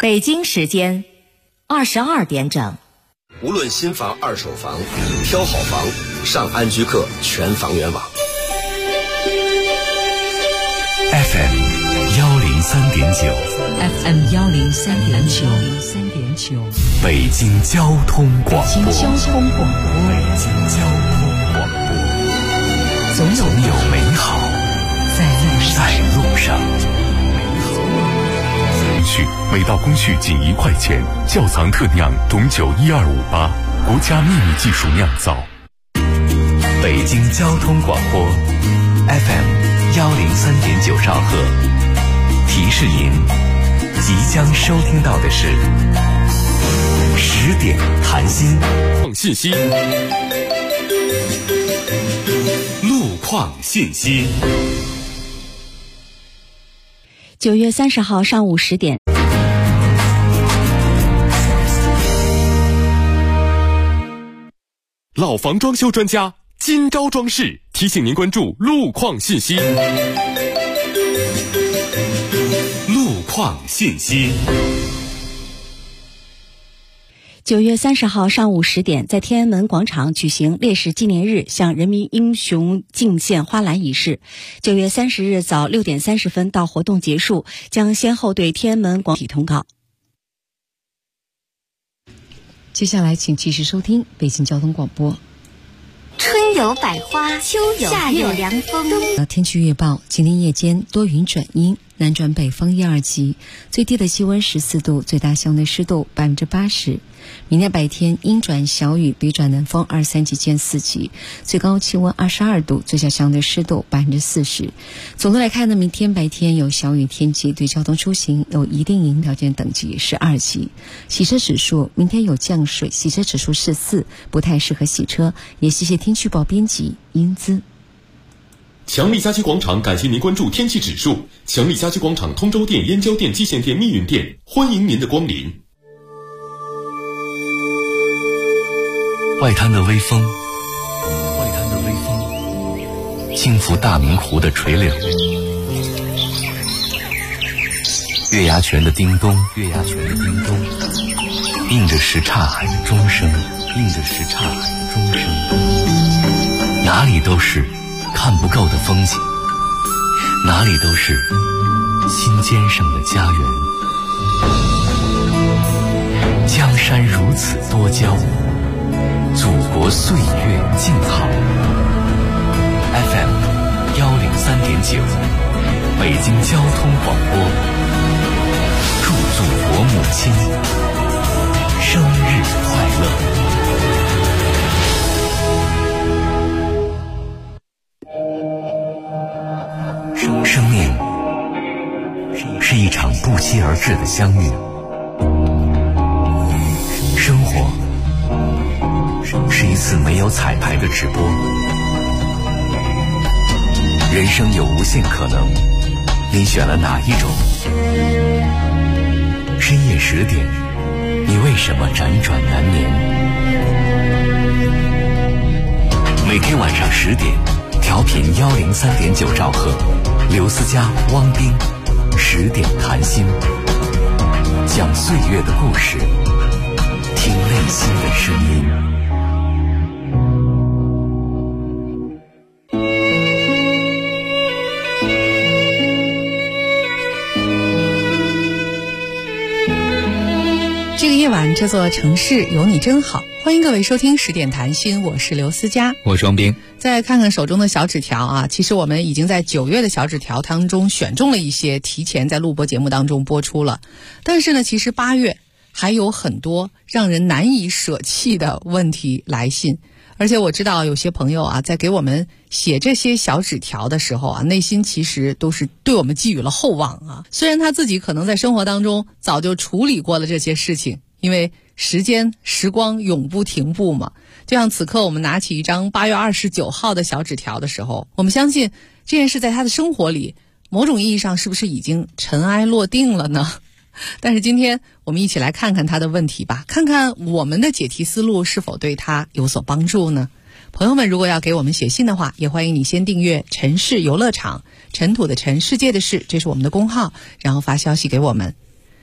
北京时间22点整。 无论新房、二手房，挑好房，上安居客全房源网。 FM 103.9 103.9 北京交通广播。总有美好在路上。每道工序仅1块钱，窖藏特酿种酒12588，国家秘密技术酿造。北京交通广播 FM 103.9兆赫，提示您即将收听到的是10点谈心信息，路况信息。 9月30号上午10点。 老房装修专家金招装饰提醒您关注路况信息。路况信息。 9月30号上午10点，在天安门广场举行烈士纪念日向人民英雄敬献花篮仪式。9月30日早6点30分到活动结束，将先后对天安门广场通告。 接下来请继续收听北京交通广播。 春有百花，秋有夏有凉风。 天气预报：今天夜间多云转阴，南转北风1、2级，最低的气温14度，最大相对湿度80%。明天白天阴转小雨，北转南风2、3级见4级，最高气温22度，最小相对湿度40%。总的来看呢，明天白天有小雨天气，对交通出行有一定影响条件等级是2级。洗车指数明天有降水，洗车指数是4，不太适合洗车。也谢谢天气预报编辑英姿。 强力家居广场感谢您关注天气指数。强力家居广场通州店、燕郊店、蓟县店、密云店，欢迎您的光临。 外滩的微风轻拂大明湖的垂柳，月牙泉的叮咚，映着什刹海的钟声，哪里都是看不够的风景，哪里都是心尖上的家园。江山如此多娇，祖国岁月静好。FM 103.9，北京交通广播，祝祖国母亲生日快乐。生命是一场不期而至的相遇，生活是一次没有彩排的直播，人生有无限可能，你选了哪一种？深夜10点，你为什么辗转难眠？每天晚上10点，调频103.9兆赫，刘思佳、汪斌10点谈心，讲岁月的故事，听内心的声音。 这个夜晚，这座城市有你真好。欢迎各位收听10点谈心，我是刘思佳， 我是王斌。 再看看手中的小纸条啊，其实我们已经在9月的小纸条当中选中了一些，提前在录播节目当中播出了。但是呢，其实8月还有很多让人难以舍弃的问题来信。而且我知道有些朋友啊，在给我们写这些小纸条的时候啊，内心其实都是对我们寄予了厚望啊。虽然他自己可能在生活当中早就处理过了这些事情，因为时光永不停步嘛。就像此刻我们拿起一张8月29号的小纸条的时候，我们相信这件事在他的生活里，某种意义上是不是已经尘埃落定了呢？但是今天我们一起来看看他的问题吧，看看我们的解题思路是否对他有所帮助呢？朋友们，如果要给我们写信的话，也欢迎你先订阅尘世游乐场，尘土的尘，世界的事，这是我们的公号，然后发消息给我们。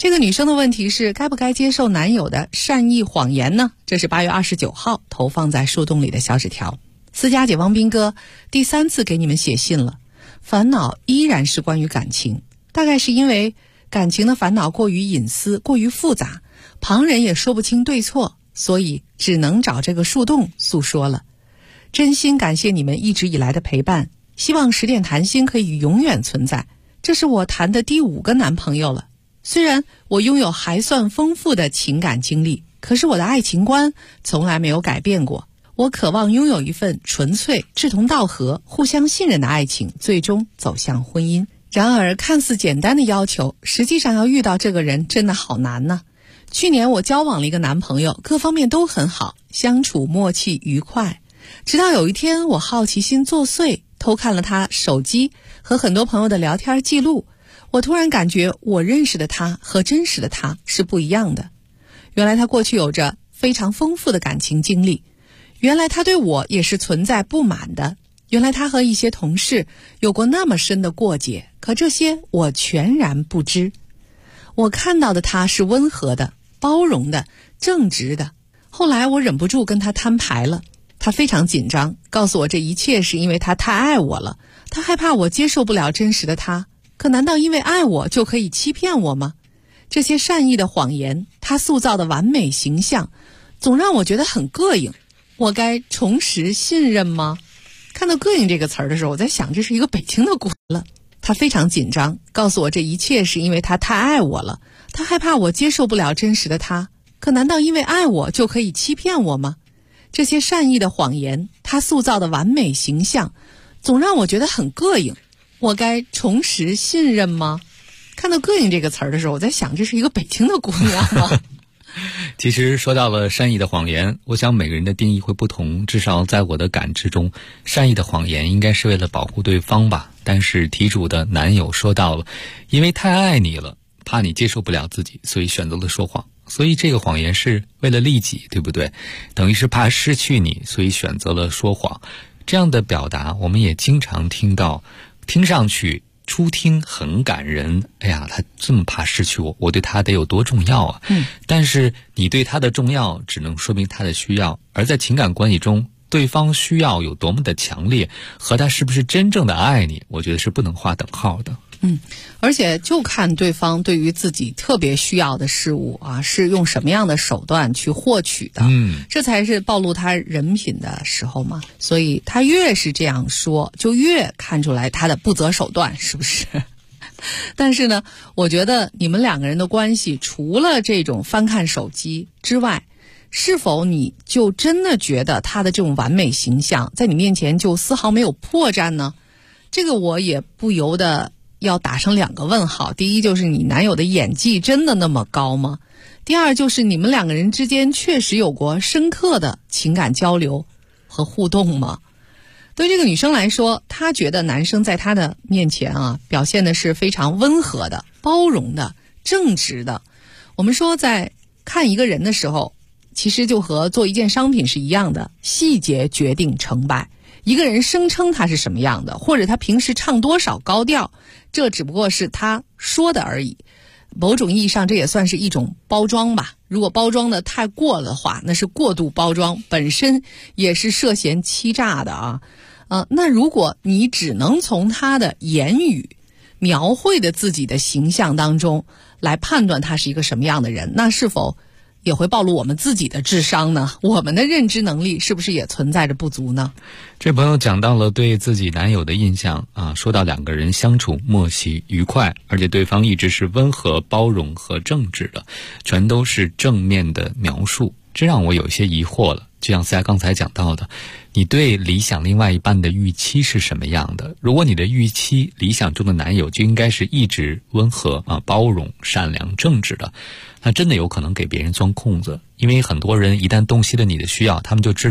这个女生的问题是该不该接受男友的善意谎言呢？这是8月29号投放在树洞里的小纸条。思佳姐汪斌哥第3次给你们写信了，烦恼依然是关于感情，大概是因为感情的烦恼过于隐私，过于复杂，旁人也说不清对错，所以只能找这个树洞诉说了。真心感谢你们一直以来的陪伴，希望10点谈心可以永远存在。这是我谈的第5个男朋友了，虽然我拥有还算丰富的情感经历，可是我的爱情观从来没有改变过。我渴望拥有一份纯粹、志同道合、互相信任的爱情，最终走向婚姻。然而看似简单的要求，实际上要遇到这个人真的好难呢。去年我交往了一个男朋友，各方面都很好，相处默契愉快。直到有一天我好奇心作祟，偷看了他手机和很多朋友的聊天记录，我突然感觉我认识的他和真实的他是不一样的。原来他过去有着非常丰富的感情经历，原来他对我也是存在不满的，原来他和一些同事有过那么深的过节，可这些我全然不知。我看到的他是温和的、包容的、正直的。后来我忍不住跟他摊牌了，他非常紧张，告诉我这一切是因为他太爱我了，他害怕我接受不了真实的他。可难道因为爱我就可以欺骗我吗？这些善意的谎言，他塑造的完美形象，总让我觉得很膈应。我该重拾信任吗？看到膈应这个词儿的时候，我在想这是一个北京的古了。他非常紧张，告诉我这一切是因为他太爱我了，他害怕我接受不了真实的他。可难道因为爱我就可以欺骗我吗？这些善意的谎言，他塑造的完美形象，总让我觉得很膈应。我该重拾信任吗？看到膈应这个词儿的时候，我在想这是一个北京的姑娘吗？ 其实说到了善意的谎言，我想每个人的定义会不同，至少在我的感知中，善意的谎言应该是为了保护对方吧。但是题主的男友说到了，因为太爱你了，怕你接受不了自己，所以选择了说谎。所以这个谎言是为了利己，对不对？等于是怕失去你，所以选择了说谎。这样的表达我们也经常听到，听上去初听很感人，哎呀，他这么怕失去我，我对他得有多重要啊！但是你对他的重要只能说明他的需要，而在情感关系中，对方需要有多么的强烈，和他是不是真正的爱你，我觉得是不能划等号的。 而且就看对方对于自己特别需要的事物啊，是用什么样的手段去获取的，这才是暴露他人品的时候嘛。所以他越是这样说，就越看出来他的不择手段，是不是？但是呢，我觉得你们两个人的关系，除了这种翻看手机之外，是否你就真的觉得他的这种完美形象在你面前就丝毫没有破绽呢？这个我也不由得要打上2个问号。第一，就是你男友的演技真的那么高吗？第二，就是你们两个人之间确实有过深刻的情感交流和互动吗？对这个女生来说，她觉得男生在她的面前啊，表现的是非常温和的、包容的、正直的。我们说在看一个人的时候，其实就和做一件商品是一样的，细节决定成败。一个人声称他是什么样的，或者他平时唱多少高调，这只不过是他说的而已。某种意义上这也算是一种包装吧，如果包装的太过了的话，那是过度包装，本身也是涉嫌欺诈的啊。那如果你只能从他的言语描绘的自己的形象当中来判断他是一个什么样的人，那是否也会暴露我们自己的智商呢？我们的认知能力是不是也存在着不足呢？ 这朋友讲到了对自己男友的印象啊，说到两个人相处默契愉快，而且对方一直是温和、包容和正直的，全都是正面的描述，这让我有些疑惑了。就像赛刚才讲到的，你对理想另外一半的预期是什么样的？如果你的预期理想中的男友就应该是一直温和包容、善良、正直的，那真的有可能给别人钻空子。因为很多人一旦洞悉了你的需要，他们就知道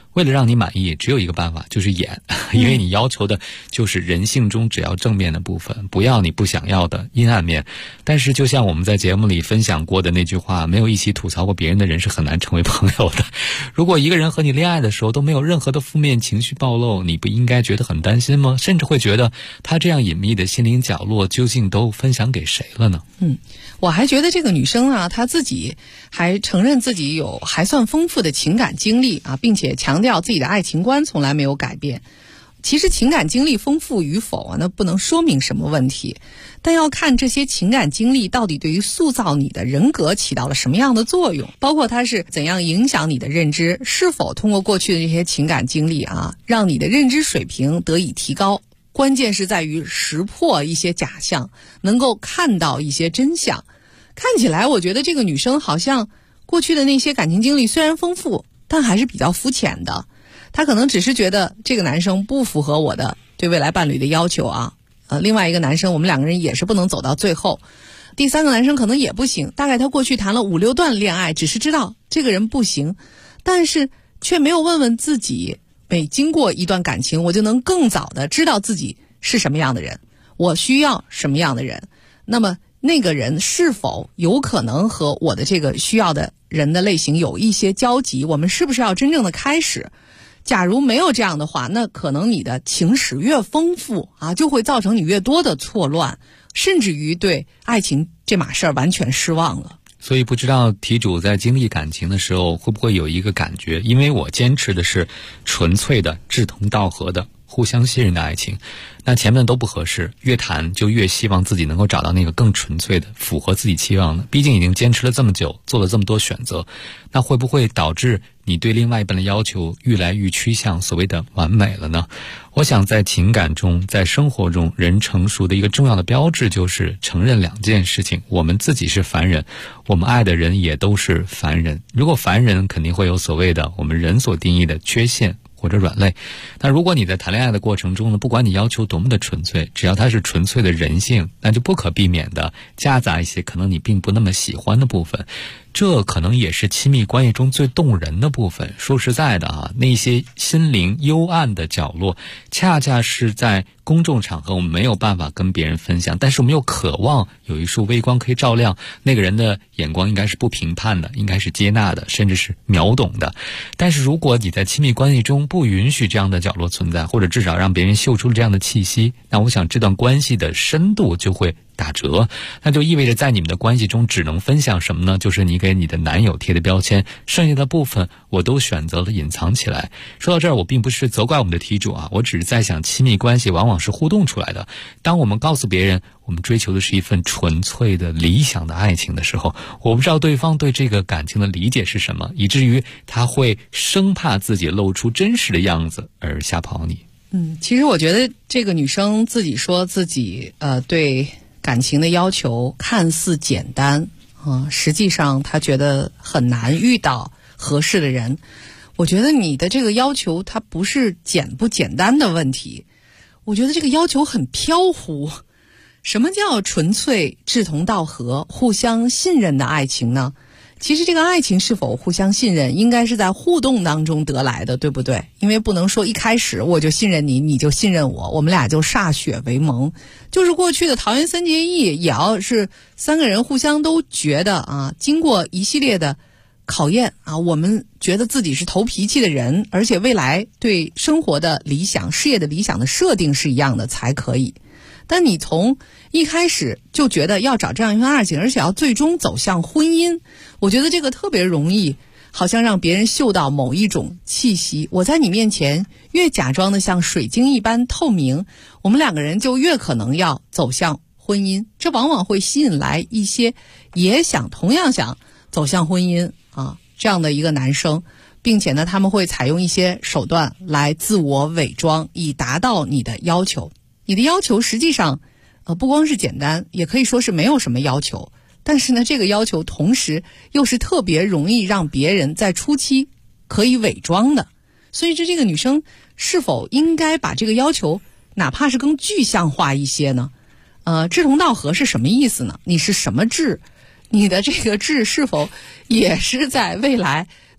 为了让你满意，只有一个办法，就是演，因为你要求的就是人性中只要正面的部分，不要你不想要的阴暗面。但是就像我们在节目里分享过的那句话，没有一起吐槽过别人的人是很难成为朋友的。如果一个人和你恋爱的时候都没有任何的负面情绪暴露，你不应该觉得很担心吗？甚至会觉得他这样隐秘的心灵角落究竟都分享给谁了呢？ 我还觉得这个女生啊，她自己还承认自己有还算丰富的情感经历啊，并且强调自己的爱情观从来没有改变。其实情感经历丰富与否啊，那不能说明什么问题，但要看这些情感经历到底对于塑造你的人格起到了什么样的作用，包括它是怎样影响你的认知，是否通过过去的这些情感经历啊，让你的认知水平得以提高。关键是在于识破一些假象，能够看到一些真相。看起来我觉得这个女生好像过去的那些感情经历虽然丰富，但还是比较肤浅的。她可能只是觉得这个男生不符合我的对未来伴侣的要求啊。另外一个男生我们两个人也是不能走到最后。第三个男生可能也不行，大概他过去谈了5、6段恋爱，只是知道这个人不行，但是却没有问问自己，每经过一段感情，我就能更早的知道自己是什么样的人，我需要什么样的人，那么那个人是否有可能和我的这个需要的人的类型有一些交集，我们是不是要真正的开始。假如没有这样的话，那可能你的情史越丰富啊，就会造成你越多的错乱，甚至于对爱情这码事儿完全失望了。 所以不知道题主在经历感情的时候会不会有一个感觉，因为我坚持的是纯粹的志同道合的互相信任的爱情，那前面都不合适，越谈就越希望自己能够找到那个更纯粹的符合自己期望的，毕竟已经坚持了这么久，做了这么多选择，那会不会导致你对另外一半的要求越来越趋向所谓的完美了呢？我想在情感中，在生活中，人成熟的一个重要的标志就是承认2件事情，我们自己是凡人，我们爱的人也都是凡人。如果凡人肯定会有所谓的我们人所定义的缺陷或者软肋，那如果你在谈恋爱的过程中呢，不管你要求多么的纯粹，只要它是纯粹的人性，那就不可避免的夹杂一些可能你并不那么喜欢的部分，这可能也是亲密关系中最动人的部分。说实在的啊，那些心灵幽暗的角落，恰恰是在公众场合我们没有办法跟别人分享，但是我们又渴望有一束微光可以照亮那个人的眼光，应该是不评判的，应该是接纳的，甚至是秒懂的。但是如果你在亲密关系中不允许这样的角落存在，或者至少让别人嗅出这样的气息，那我想这段关系的深度就会打折，那就意味着在你们的关系中只能分享什么呢？就是你给你的男友贴的标签，剩下的部分我都选择了隐藏起来。说到这儿，我并不是责怪我们的题主啊，我只是在想，亲密关系往往是互动出来的。当我们告诉别人我们追求的是一份纯粹的理想的爱情的时候，我不知道对方对这个感情的理解是什么，以至于他会生怕自己露出真实的样子而吓跑你。 其实我觉得这个女生自己说自己对感情的要求看似简单实际上她觉得很难遇到合适的人。我觉得你的这个要求它不是简不简单的问题，我觉得这个要求很飘忽。什么叫纯粹志同道合互相信任的爱情呢？其实这个爱情是否互相信任，应该是在互动当中得来的，对不对？因为不能说一开始我就信任你，你就信任我，我们俩就歃血为盟。就是过去的桃园三结义，也要是3个人互相都觉得经过一系列的考验我们觉得自己是投脾气的人，而且未来对生活的理想、事业的理想的设定是一样的才可以。但你从一开始就觉得要找这样一份爱情，而且要最终走向婚姻，我觉得这个特别容易，好像让别人嗅到某一种气息。我在你面前越假装的像水晶一般透明，我们2个人就越可能要走向婚姻。这往往会吸引来一些也同样想走向婚姻这样的一个男生，并且呢，他们会采用一些手段来自我伪装，以达到你的要求。你的要求实际上不光是简单，也可以说是没有什么要求，但是呢，这个要求同时又是特别容易让别人在初期可以伪装的。所以这个女生是否应该把这个要求哪怕是更具象化一些呢？志同道合是什么意思呢？你是什么志？你的这个志是否也是在未来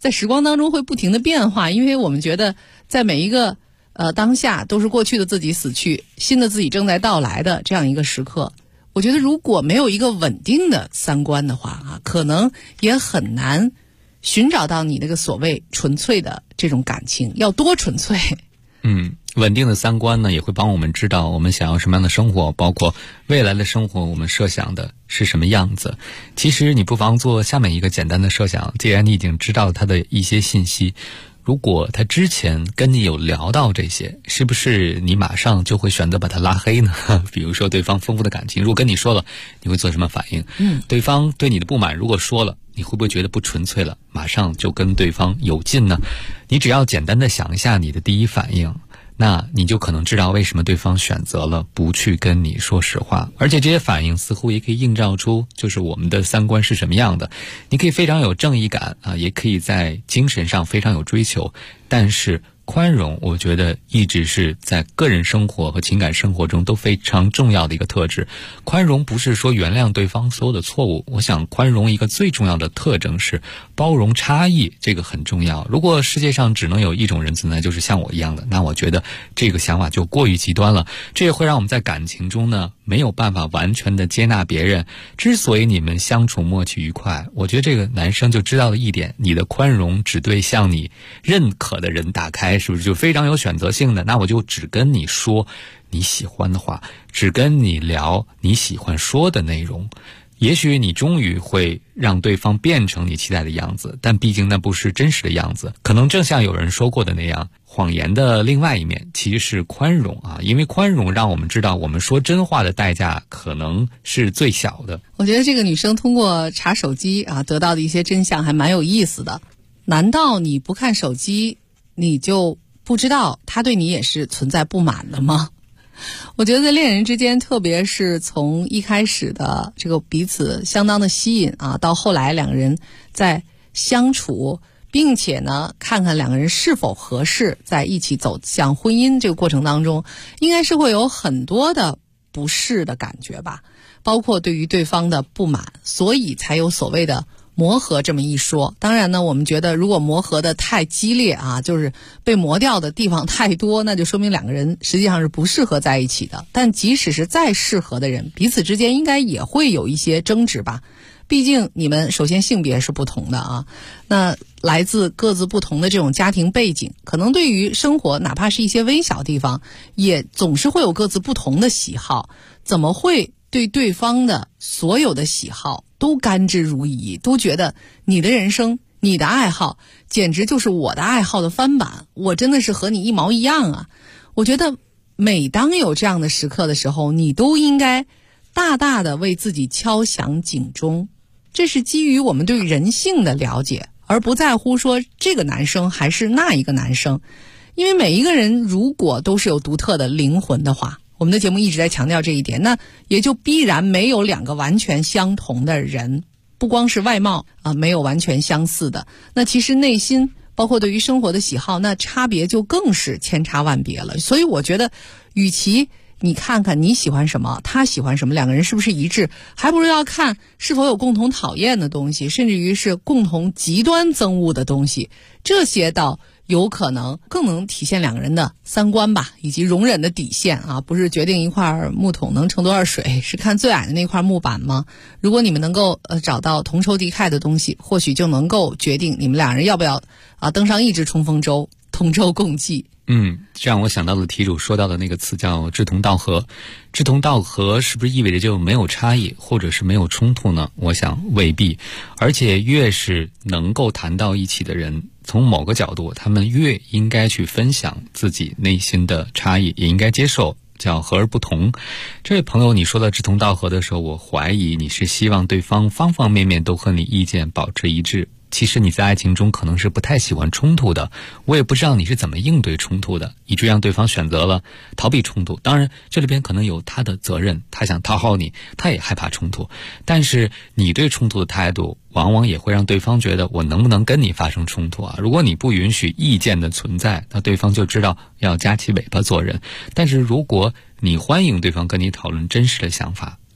在时光当中会不停的变化，因为我们觉得在每一个当下都是过去的自己死去，新的自己正在到来的这样一个时刻。我觉得如果没有一个稳定的三观的话啊，可能也很难寻找到你那个所谓纯粹的这种感情，要多纯粹。 稳定的三观呢，也会帮我们知道我们想要什么样的生活，包括未来的生活我们设想的是什么样子。其实你不妨做下面一个简单的设想，既然你已经知道他的一些信息，如果他之前跟你有聊到这些，是不是你马上就会选择把他拉黑呢？比如说对方丰富的感情，如果跟你说了，你会做什么反应？对方对你的不满如果说了，你会不会觉得不纯粹了，马上就跟对方有劲呢？你只要简单的想一下你的第一反应，那你就可能知道为什么对方选择了不去跟你说实话。而且这些反应似乎也可以映照出就是我们的三观是什么样的。你可以非常有正义感啊，也可以在精神上非常有追求，但是宽容我觉得一直是在个人生活和情感生活中都非常重要的一个特质。宽容不是说原谅对方所有的错误，我想宽容一个最重要的特征是包容差异，这个很重要。如果世界上只能有一种人存在，就是像我一样的，那我觉得这个想法就过于极端了。这也会让我们在感情中呢没有办法完全的接纳别人。之所以你们相处默契愉快，我觉得这个男生就知道了一点，你的宽容只对向你认可的人打开，是不是就非常有选择性的？那我就只跟你说你喜欢的话，只跟你聊你喜欢说的内容。也许你终于会让对方变成你期待的样子，但毕竟那不是真实的样子。可能正像有人说过的那样，谎言的另外一面其实是宽容啊，因为宽容让我们知道我们说真话的代价可能是最小的。 我觉得这个女生通过查手机啊得到的一些真相还蛮有意思的。难道你不看手机你就不知道他对你也是存在不满的吗？我觉得在恋人之间，特别是从一开始的这个彼此相当的吸引啊，到后来两个人在相处，并且呢看看两个人是否合适在一起走向婚姻这个过程当中，应该是会有很多的不适的感觉吧，包括对于对方的不满，所以才有所谓的磨合这么一说。当然呢，我们觉得如果磨合的太激烈啊，就是被磨掉的地方太多，那就说明两个人实际上是不适合在一起的。但即使是再适合的人，彼此之间应该也会有一些争执吧。毕竟你们首先性别是不同的啊，那来自各自不同的这种家庭背景，可能对于生活哪怕是一些微小地方，也总是会有各自不同的喜好，怎么会对对方的所有的喜好都甘之如饴，都觉得你的人生你的爱好简直就是我的爱好的翻版，我真的是和你一毛一样啊。我觉得每当有这样的时刻的时候，你都应该大大的为自己敲响警钟。这是基于我们对人性的了解，而不在乎说这个男生还是那一个男生。因为每一个人如果都是有独特的灵魂的话，我们的节目一直在强调这一点，那也就必然没有两个完全相同的人，不光是外貌啊，没有完全相似的，那其实内心包括对于生活的喜好，那差别就更是千差万别了。所以我觉得与其你看看你喜欢什么他喜欢什么，两个人是不是一致，还不如要看是否有共同讨厌的东西，甚至于是共同极端憎恶的东西，这些倒有可能更能体现两个人的三观吧，以及容忍的底线啊。不是决定一块木桶能盛多少水，是看最矮的那块木板吗？如果你们能够找到同仇敌忾的东西，或许就能够决定你们俩人要不要登上一只冲锋舟，同舟共济。 这让我想到了题主说到的那个词叫志同道合。志同道合是不是意味着就没有差异，或者是没有冲突呢？我想未必。而且越是能够谈到一起的人，从某个角度他们越应该去分享自己内心的差异，也应该接受叫和而不同。这位朋友，你说到志同道合的时候，我怀疑你是希望对方方方面面都和你意见保持一致。其实你在爱情中可能是不太喜欢冲突的，我也不知道你是怎么应对冲突的，以至于让对方选择了逃避冲突。当然这里边可能有他的责任，他想讨好你，他也害怕冲突，但是你对冲突的态度往往也会让对方觉得我能不能跟你发生冲突啊？如果你不允许意见的存在，那对方就知道要夹起尾巴做人。但是如果你欢迎对方跟你讨论真实的想法，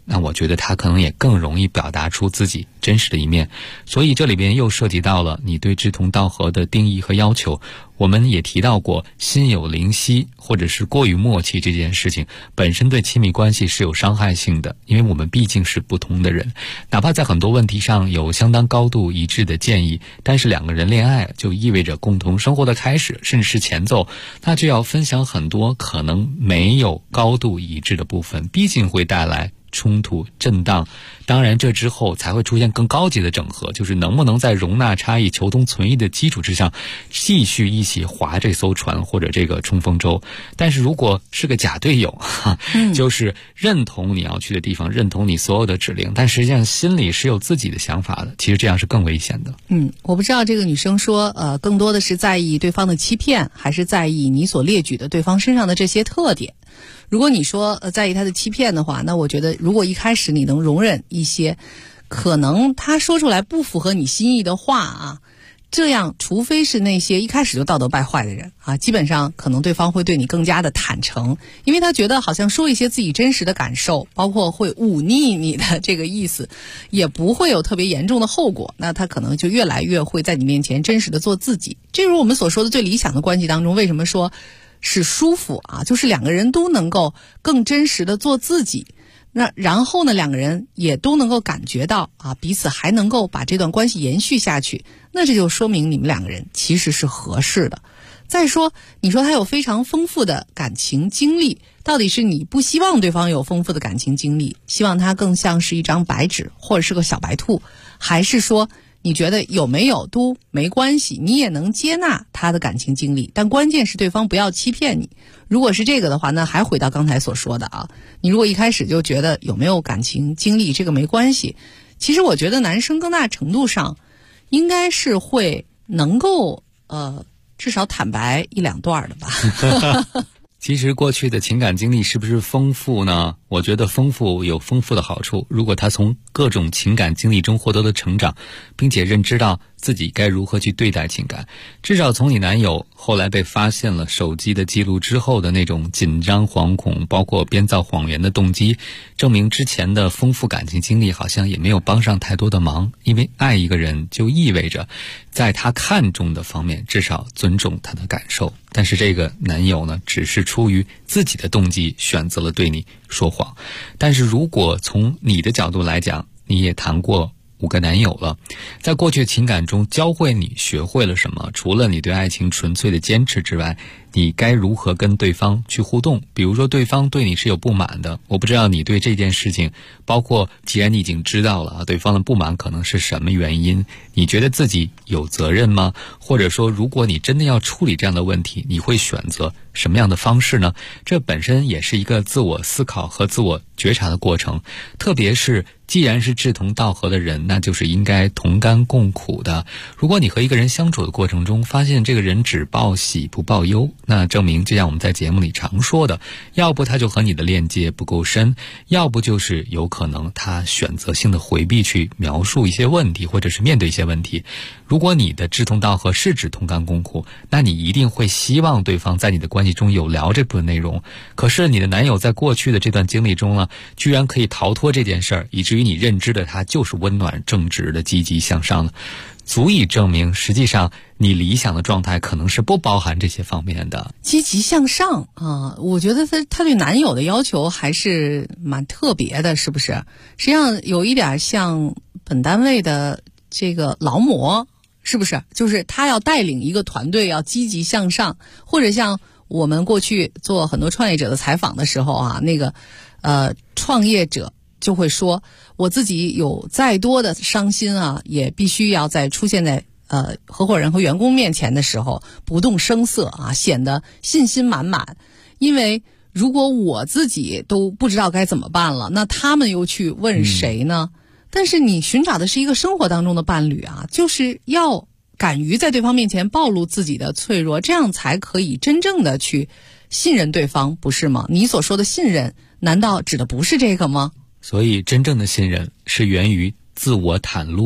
那我觉得他可能也更容易表达出自己真实的一面。所以这里边又涉及到了你对志同道合的定义和要求。我们也提到过心有灵犀或者是过于默契这件事情本身对亲密关系是有伤害性的，因为我们毕竟是不同的人，哪怕在很多问题上有相当高度一致的建议，但是两个人恋爱就意味着共同生活的开始，甚至是前奏，那就要分享很多可能没有高度一致的部分，毕竟会带来冲突震荡。当然这之后才会出现更高级的整合，就是能不能在容纳差异求同存异的基础之上继续一起划这艘船或者这个冲锋舟。但是如果是个假队友就是认同你要去的地方，认同你所有的指令，但实际上心里是有自己的想法的，其实这样是更危险的。 我不知道这个女生说更多的是在意对方的欺骗，还是在意你所列举的对方身上的这些特点。如果你说在意他的欺骗的话，那我觉得如果一开始你能容忍一些可能他说出来不符合你心意的话啊，这样除非是那些一开始就道德败坏的人啊，基本上可能对方会对你更加的坦诚，因为他觉得好像说一些自己真实的感受，包括会忤逆你的这个意思，也不会有特别严重的后果，那他可能就越来越会在你面前真实的做自己。这是我们所说的最理想的关系当中，为什么说是舒服啊，就是两个人都能够更真实的做自己，那然后呢两个人也都能够感觉到啊彼此还能够把这段关系延续下去，那这就说明你们两个人其实是合适的。再说你说他有非常丰富的感情经历，到底是你不希望对方有丰富的感情经历，希望他更像是一张白纸或者是个小白兔，还是说你觉得有没有都没关系，你也能接纳他的感情经历，但关键是对方不要欺骗你。如果是这个的话，那还回到刚才所说的啊，你如果一开始就觉得有没有感情经历这个没关系，其实我觉得男生更大程度上应该是会能够至少坦白一两段的吧。 其实过去的情感经历是不是丰富呢？我觉得丰富有丰富的好处，如果他从各种情感经历中获得了成长，并且认知到自己该如何去对待情感，至少从你男友后来被发现了手机的记录之后的那种紧张惶恐，包括编造谎言的动机，证明之前的丰富感情经历好像也没有帮上太多的忙。因为爱一个人就意味着在他看重的方面至少尊重他的感受，但是这个男友呢，只是出于自己的动机选择了对你说谎。但是如果从你的角度来讲，你也谈过5个男友了，在过去情感中教会你学会了什么？除了你对爱情纯粹的坚持之外，你该如何跟对方去互动？比如说对方对你是有不满的，我不知道你对这件事情，包括既然你已经知道了对方的不满可能是什么原因，你觉得自己有责任吗？或者说如果你真的要处理这样的问题，你会选择什么样的方式呢？这本身也是一个自我思考和自我觉察的过程，特别是既然是志同道合的人，那就是应该同甘共苦的。如果你和一个人相处的过程中发现这个人只报喜不报忧，那证明就像我们在节目里常说的，要不他就和你的链接不够深，要不就是有可能他选择性的回避去描述一些问题，或者是面对一些问题。如果你的志同道合是指同甘共苦，那你一定会希望对方在你的关系中有聊这部分内容。可是你的男友在过去的这段经历中呢，居然可以逃脱这件事儿，以至于你认知的他就是温暖正直的积极向上的，足以证明实际上你理想的状态可能是不包含这些方面的。 积极向上啊，我觉得他对男友的要求还是蛮特别的，是不是？实际上有一点像本单位的这个劳模，是不是？就是他要带领一个团队要积极向上，或者像我们过去做很多创业者的采访的时候啊，那个创业者就会说，我自己有再多的伤心啊，也必须要在出现在合伙人和员工面前的时候不动声色啊，显得信心满满。因为如果我自己都不知道该怎么办了，那他们又去问谁呢？但是你寻找的是一个生活当中的伴侣啊，就是要敢于在对方面前暴露自己的脆弱，这样才可以真正的去信任对方，不是吗？你所说的信任，难道指的不是这个吗？ 所以真正的信任是源于自我袒露，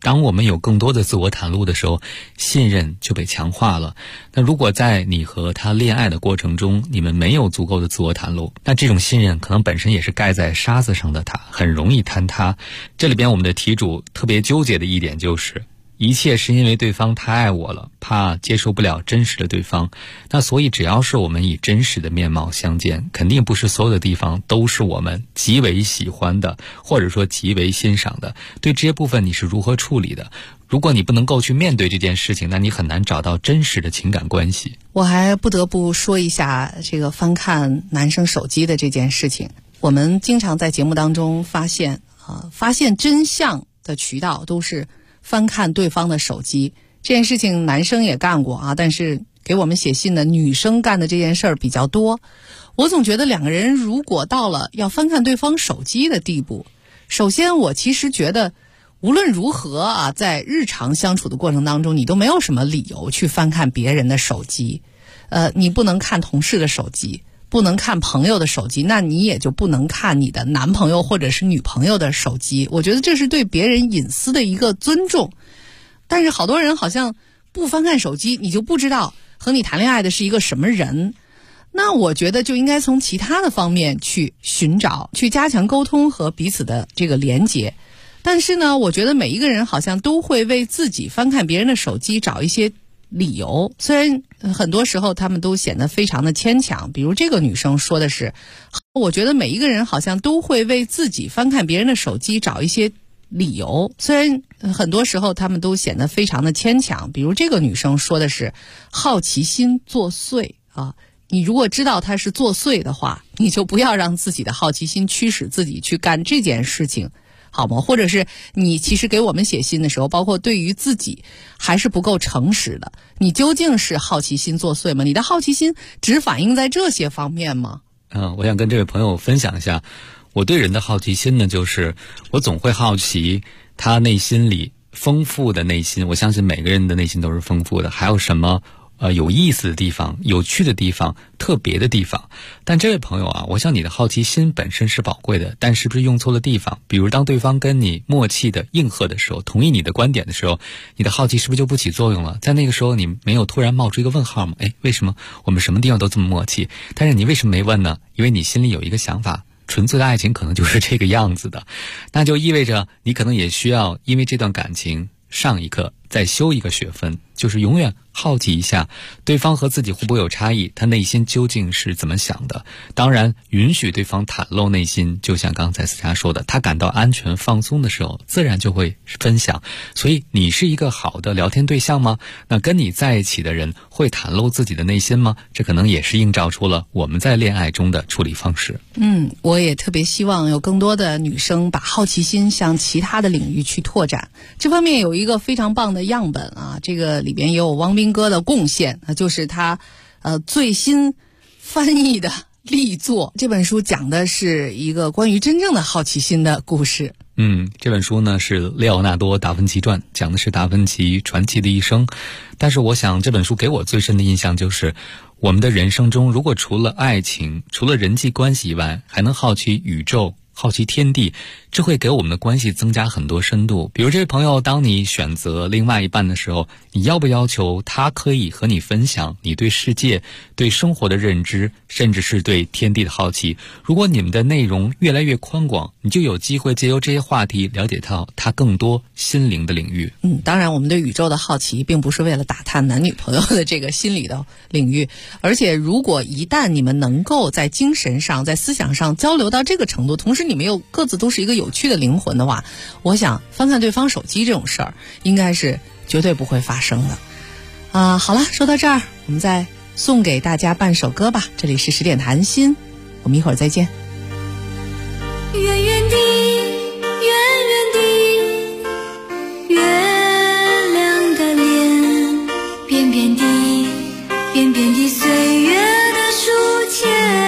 当我们有更多的自我袒露的时候，信任就被强化了。那如果在你和他恋爱的过程中，你们没有足够的自我袒露，那这种信任可能本身也是盖在沙子上的，它很容易坍塌。这里边我们的题主特别纠结的一点就是，一切是因为对方太爱我了，怕接受不了真实的对方。那所以只要是我们以真实的面貌相见，肯定不是所有的地方都是我们极为喜欢的，或者说极为欣赏的。对这些部分你是如何处理的？如果你不能够去面对这件事情，那你很难找到真实的情感关系。 我还不得不说一下这个翻看男生手机的这件事情。我们经常在节目当中发现真相的渠道都是翻看对方的手机。这件事情男生也干过啊，但是给我们写信的女生干的这件事儿比较多。我总觉得两个人如果到了要翻看对方手机的地步，首先我其实觉得无论如何啊，在日常相处的过程当中，你都没有什么理由去翻看别人的手机。你不能看同事的手机，不能看朋友的手机，那你也就不能看你的男朋友或者是女朋友的手机。我觉得这是对别人隐私的一个尊重。但是好多人好像不翻看手机，你就不知道和你谈恋爱的是一个什么人。那我觉得就应该从其他的方面去寻找，去加强沟通和彼此的这个连结。但是呢，我觉得每一个人好像都会为自己翻看别人的手机找一些理由，虽然很多时候他们都显得非常的牵强。比如这个女生说的是，我觉得每一个人好像都会为自己翻看别人的手机找一些理由，虽然很多时候他们都显得非常的牵强。比如这个女生说的是好奇心作祟啊，你如果知道他是作祟的话，你就不要让自己的好奇心驱使自己去干这件事情，好吗？或者是你其实给我们写信的时候，包括对于自己还是不够诚实的。你究竟是好奇心作祟吗？你的好奇心只反映在这些方面吗？ 我想跟这位朋友分享一下，我对人的好奇心呢，就是我总会好奇他内心里丰富的内心。我相信每个人的内心都是丰富的，还有什么有意思的地方、有趣的地方、特别的地方。但这位朋友啊，我想你的好奇心本身是宝贵的，但是不是用错了地方？比如当对方跟你默契的应和的时候，同意你的观点的时候，你的好奇是不是就不起作用了？在那个时候你没有突然冒出一个问号吗？为什么我们什么地方都这么默契？但是你为什么没问呢？因为你心里有一个想法，纯粹的爱情可能就是这个样子的。那就意味着你可能也需要因为这段感情上一课再修一个学分，就是永远好奇一下对方和自己会不会有差异，他内心究竟是怎么想的。当然允许对方袒露内心，就像刚才思佳说的，他感到安全放松的时候自然就会分享。所以你是一个好的聊天对象吗？那跟你在一起的人会袒露自己的内心吗？这可能也是映照出了我们在恋爱中的处理方式。 我也特别希望有更多的女生把好奇心向其他的领域去拓展。这方面有一个非常棒的样本啊，这个里边也有汪斌哥的贡献，就是他最新翻译的力作。这本书讲的是一个关于真正的好奇心的故事。 这本书呢是列奥纳多·达芬奇传，讲的是达芬奇传奇的一生。但是我想这本书给我最深的印象就是，我们的人生中如果除了爱情，除了人际关系以外，还能好奇宇宙，好奇天地，这会给我们的关系增加很多深度。比如这位朋友，当你选择另外一半的时候，你要不要求他可以和你分享你对世界、对生活的认知，甚至是对天地的好奇？如果你们的内容越来越宽广，你就有机会借由这些话题了解到他更多心灵的领域。 当然我们对宇宙的好奇并不是为了打探男女朋友的这个心理的领域，而且如果一旦你们能够在精神上、在思想上交流到这个程度，同时你们又各自都是一个有趣的灵魂的话，我想翻看对方手机这种事儿应该是绝对不会发生的。好了，说到这儿，我们再送给大家半首歌吧。这里是10点谈心，我们一会儿再见。 远远地，远远地，月亮的脸，扁扁地，扁扁地岁月的书签，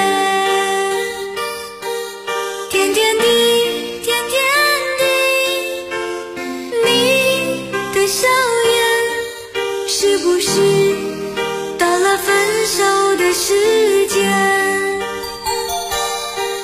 点点滴，点点滴，你的笑颜，是不是到了分手的时间？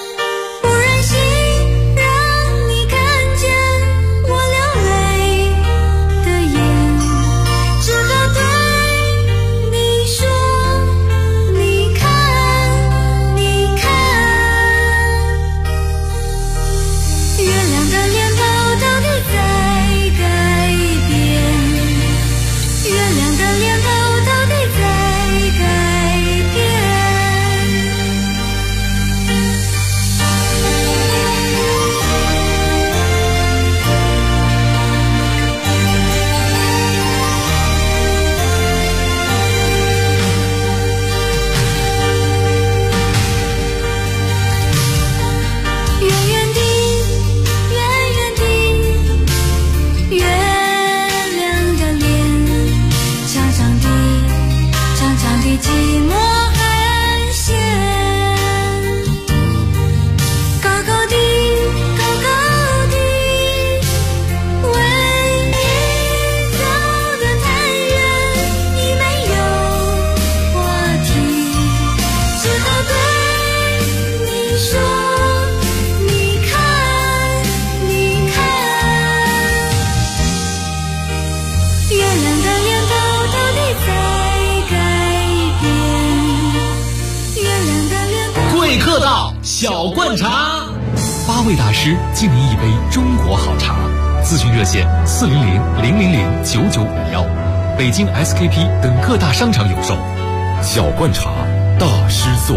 贵客到，小罐茶 ，8位大师敬您一杯中国好茶。咨询热线400-000-9951，北京 SKP 等各大商场有售。 小罐茶，大师做。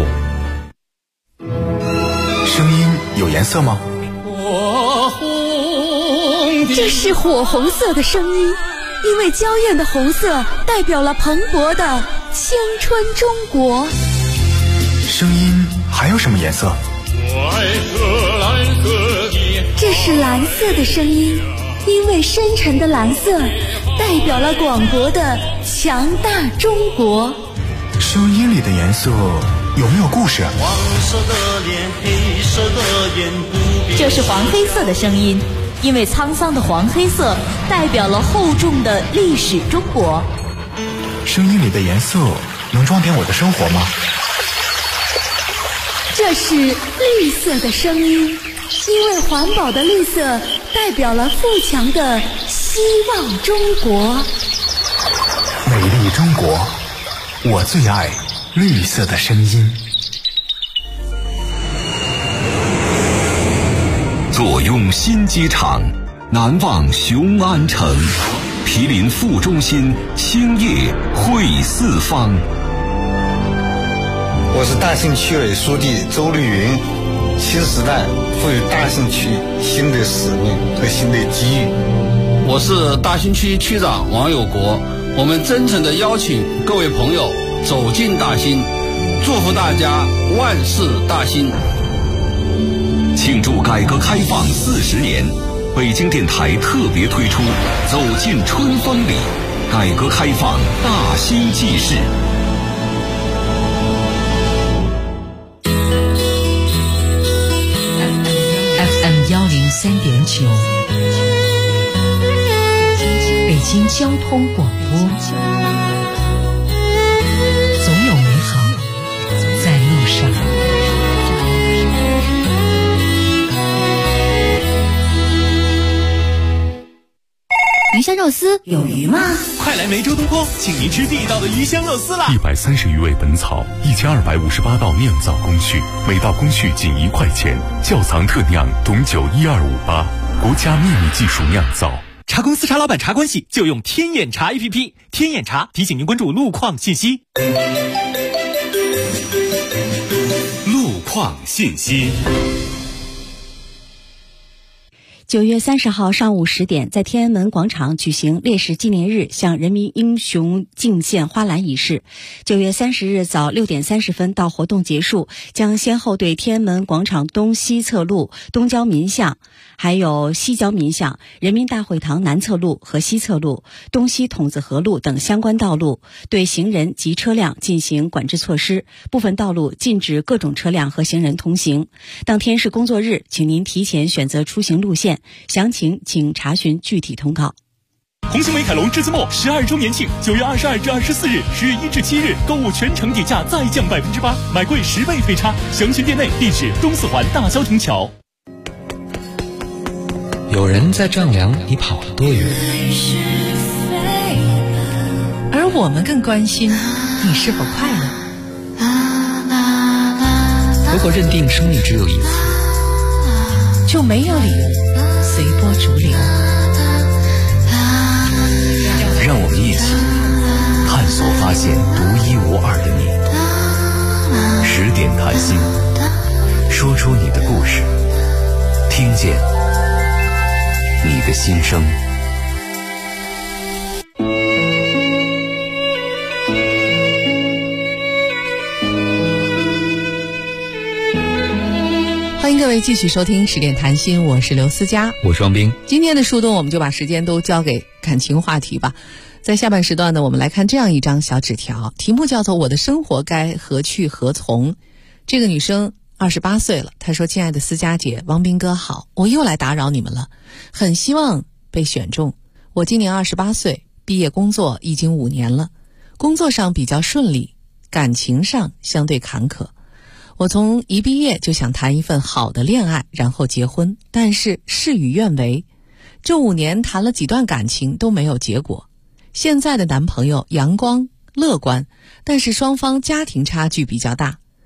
声音有颜色吗？ 这是火红色的声音，因为娇艳的红色代表了蓬勃的青春中国。 声音还有什么颜色？ 这是蓝色的声音，因为深沉的蓝色代表了广博的强大中国。 声音里的颜色有没有故事？ 黄色的脸，黑色的眼，不变。 这是黄黑色的声音，因为沧桑的黄黑色代表了厚重的历史中国。 声音里的颜色能装点我的生活吗？ 这是绿色的声音，因为环保的绿色代表了富强的希望中国。 美丽中国，我最爱绿色的声音。 坐拥新机场，难忘雄安城，毗邻副中心，兴业汇四方。 我是大兴区委书记周绿云，新时代赋予大兴区新的使命和新的机遇。 我是大兴区区长王有国，我们真诚地邀请各位朋友走进大兴，祝福大家万事大兴。 庆祝改革开放40年，北京电台特别推出走进春风里，改革开放大兴纪事。 103.9，北京交通广播，总有美好在路上。 鱼香肉丝有鱼吗？ 快来梅州东坡，请您吃地道的鱼香肉丝啦 ！130余味本草，1258道酿造工序，每道工序仅1块钱，窖藏特酿董酒12588，国家秘密技术酿造。 茶公司茶老板茶关系就用天眼茶 APP， 天眼茶提醒您关注路况信息。 路况信息。 9月30号上午10点，在天安门广场举行烈士纪念日向人民英雄敬献花篮仪式。9月30日早6点30分到活动结束，将先后对天安门广场东西侧路、东郊民巷，还有西郊民巷、人民大会堂南侧路和西侧路、东西筒子河路等相关道路对行人及车辆进行管制措施，部分道路禁止各种车辆和行人通行。当天是工作日，请您提前选择出行路线，详情请查询具体通告。 红星美凯龙至字末12周年庆，9月22至24日，10月1至7日，购物全程底价再降8%，买贵10倍飞差。详询店内，地址东四环大消停桥。 有人在丈量你跑了多远， 而我们更关心你是否快乐。 如果认定生命只有一次， 就没有理由随波逐流。 让我们一起探索发现独一无二的你。10点谈心，说出你的故事，听见你的心声。 欢迎各位继续收听10点谈心，我是刘思佳， 我是王斌。 今天的树洞我们就把时间都交给感情话题吧。在下半时段呢，我们来看这样一张小纸条，题目叫做我的生活该何去何从。这个女生28岁了，她说：亲爱的思佳姐，王斌哥好，我又来打扰你们了，很希望被选中。我今年28岁，毕业工作已经5年了，工作上比较顺利，感情上相对坎坷。我从一毕业就想谈一份好的恋爱，然后结婚，但是事与愿违。这5年谈了几段感情都没有结果。现在的男朋友阳光乐观，但是双方家庭差距比较大。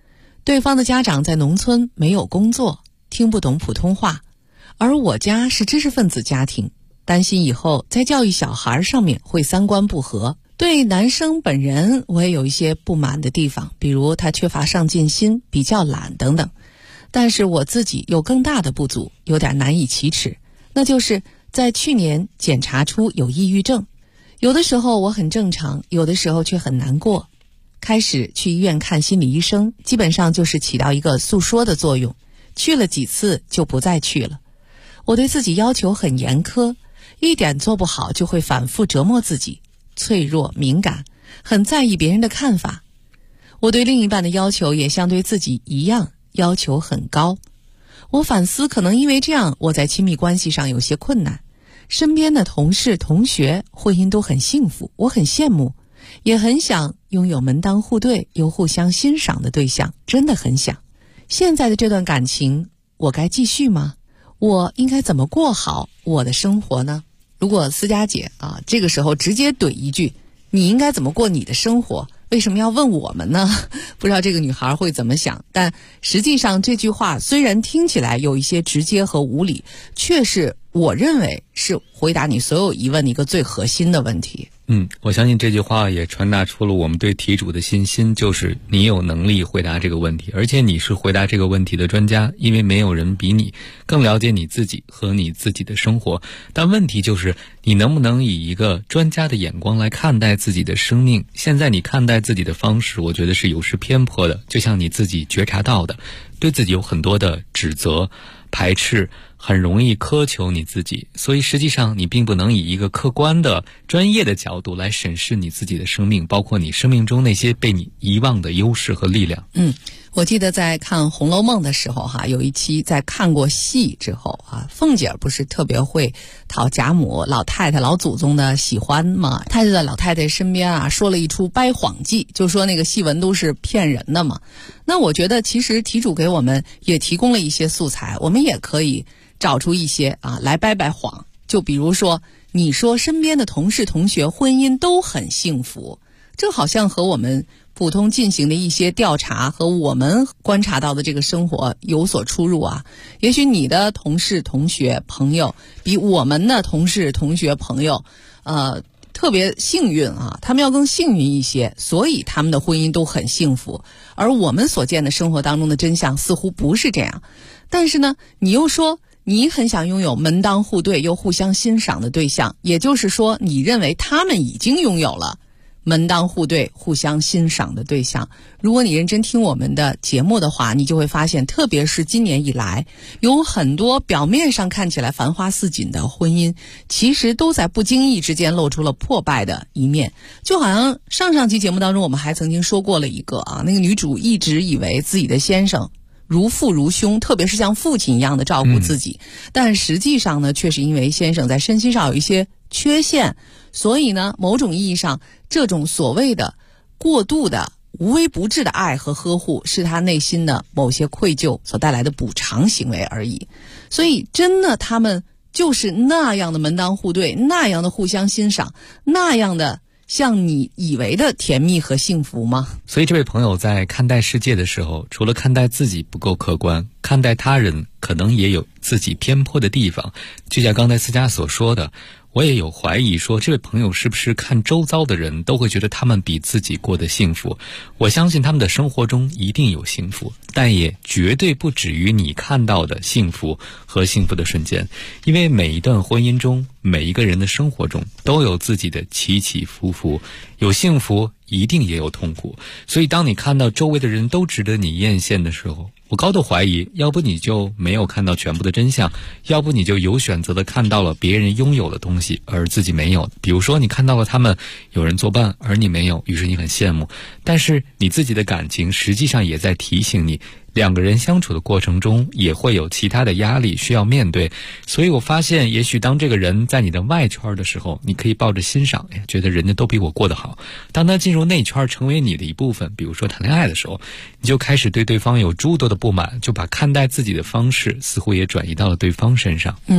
对方的家长在农村没有工作，听不懂普通话，而我家是知识分子家庭，担心以后在教育小孩上面会三观不合。对男生本人我也有一些不满的地方，比如他缺乏上进心，比较懒等等。但是我自己有更大的不足，有点难以启齿，那就是在去年检查出有抑郁症。有的时候我很正常，有的时候却很难过。开始去医院看心理医生，基本上就是起到一个诉说的作用，去了几次就不再去了。我对自己要求很严苛，一点做不好就会反复折磨自己，脆弱敏感，很在意别人的看法。我对另一半的要求也像对自己一样，要求很高。我反思，可能因为这样，我在亲密关系上有些困难。身边的同事同学婚姻都很幸福，我很羡慕，也很想拥有门当户对又互相欣赏的对象，真的很想。现在的这段感情，我该继续吗？我应该怎么过好我的生活呢？如果思佳姐这个时候直接怼一句，你应该怎么过你的生活，为什么要问我们呢？不知道这个女孩会怎么想，但实际上这句话虽然听起来有一些直接和无理，却是我认为是回答你所有疑问的一个最核心的问题。 我相信这句话也传达出了我们对题主的信心，就是你有能力回答这个问题，而且你是回答这个问题的专家，因为没有人比你更了解你自己和你自己的生活。但问题就是你能不能以一个专家的眼光来看待自己的生命。现在你看待自己的方式，我觉得是有失偏颇的，就像你自己觉察到的，对自己有很多的指责排斥，很容易苛求你自己，所以实际上你并不能以一个客观的专业的角度来审视你自己的生命，包括你生命中那些被你遗忘的优势和力量。 我记得在看《红楼梦》的时候有一期在看过戏之后凤姐不是特别会讨贾母老太太老祖宗的喜欢嘛，她就在老太太身边说了一出掰谎计，就说那个戏文都是骗人的嘛。那我觉得其实题主给我们也提供了一些素材，我们也可以找出一些来掰掰谎。就比如说你说身边的同事同学婚姻都很幸福，这好像和我们普通进行的一些调查和我们观察到的这个生活有所出入也许你的同事同学朋友比我们的同事同学朋友特别幸运他们要更幸运一些，所以他们的婚姻都很幸福。而我们所见的生活当中的真相似乎不是这样。但是呢，你又说你很想拥有门当户对又互相欣赏的对象，也就是说你认为他们已经拥有了门当户对互相欣赏的对象。如果你认真听我们的节目的话，你就会发现，特别是今年以来，有很多表面上看起来繁花似锦的婚姻，其实都在不经意之间露出了破败的一面。就好像上期节目当中我们还曾经说过了一个那个女主一直以为自己的先生如父如兄，特别是像父亲一样的照顾自己，但实际上呢，却是因为先生在身心上有一些缺陷，所以呢，某种意义上，这种所谓的过度的无微不至的爱和呵护，是他内心的某些愧疚所带来的补偿行为而已。所以真的他们就是那样的门当户对，那样的互相欣赏，那样的像你以为的甜蜜和幸福吗？ 所以这位朋友在看待世界的时候，除了看待自己不够客观，看待他人可能也有自己偏颇的地方。就像刚才思佳所说的，我也有怀疑说，这位朋友是不是看周遭的人都会觉得他们比自己过得幸福。我相信他们的生活中一定有幸福，但也绝对不止于你看到的幸福和幸福的瞬间。因为每一段婚姻中，每一个人的生活中都有自己的起起伏伏，有幸福一定也有痛苦。所以当你看到周围的人都值得你艳羡的时候，我高度怀疑，要不你就没有看到全部的真相，要不你就有选择的看到了别人拥有的东西而自己没有。比如说你看到了他们有人作伴而你没有，于是你很羡慕，但是你自己的感情实际上也在提醒你，两个人相处的过程中也会有其他的压力需要面对。所以我发现，也许当这个人在你的外圈的时候，你可以抱着欣赏，觉得人家都比我过得好。当他进入内圈成为你的一部分，比如说谈恋爱的时候，你就开始对对方有诸多的不满，就把看待自己的方式似乎也转移到了对方身上。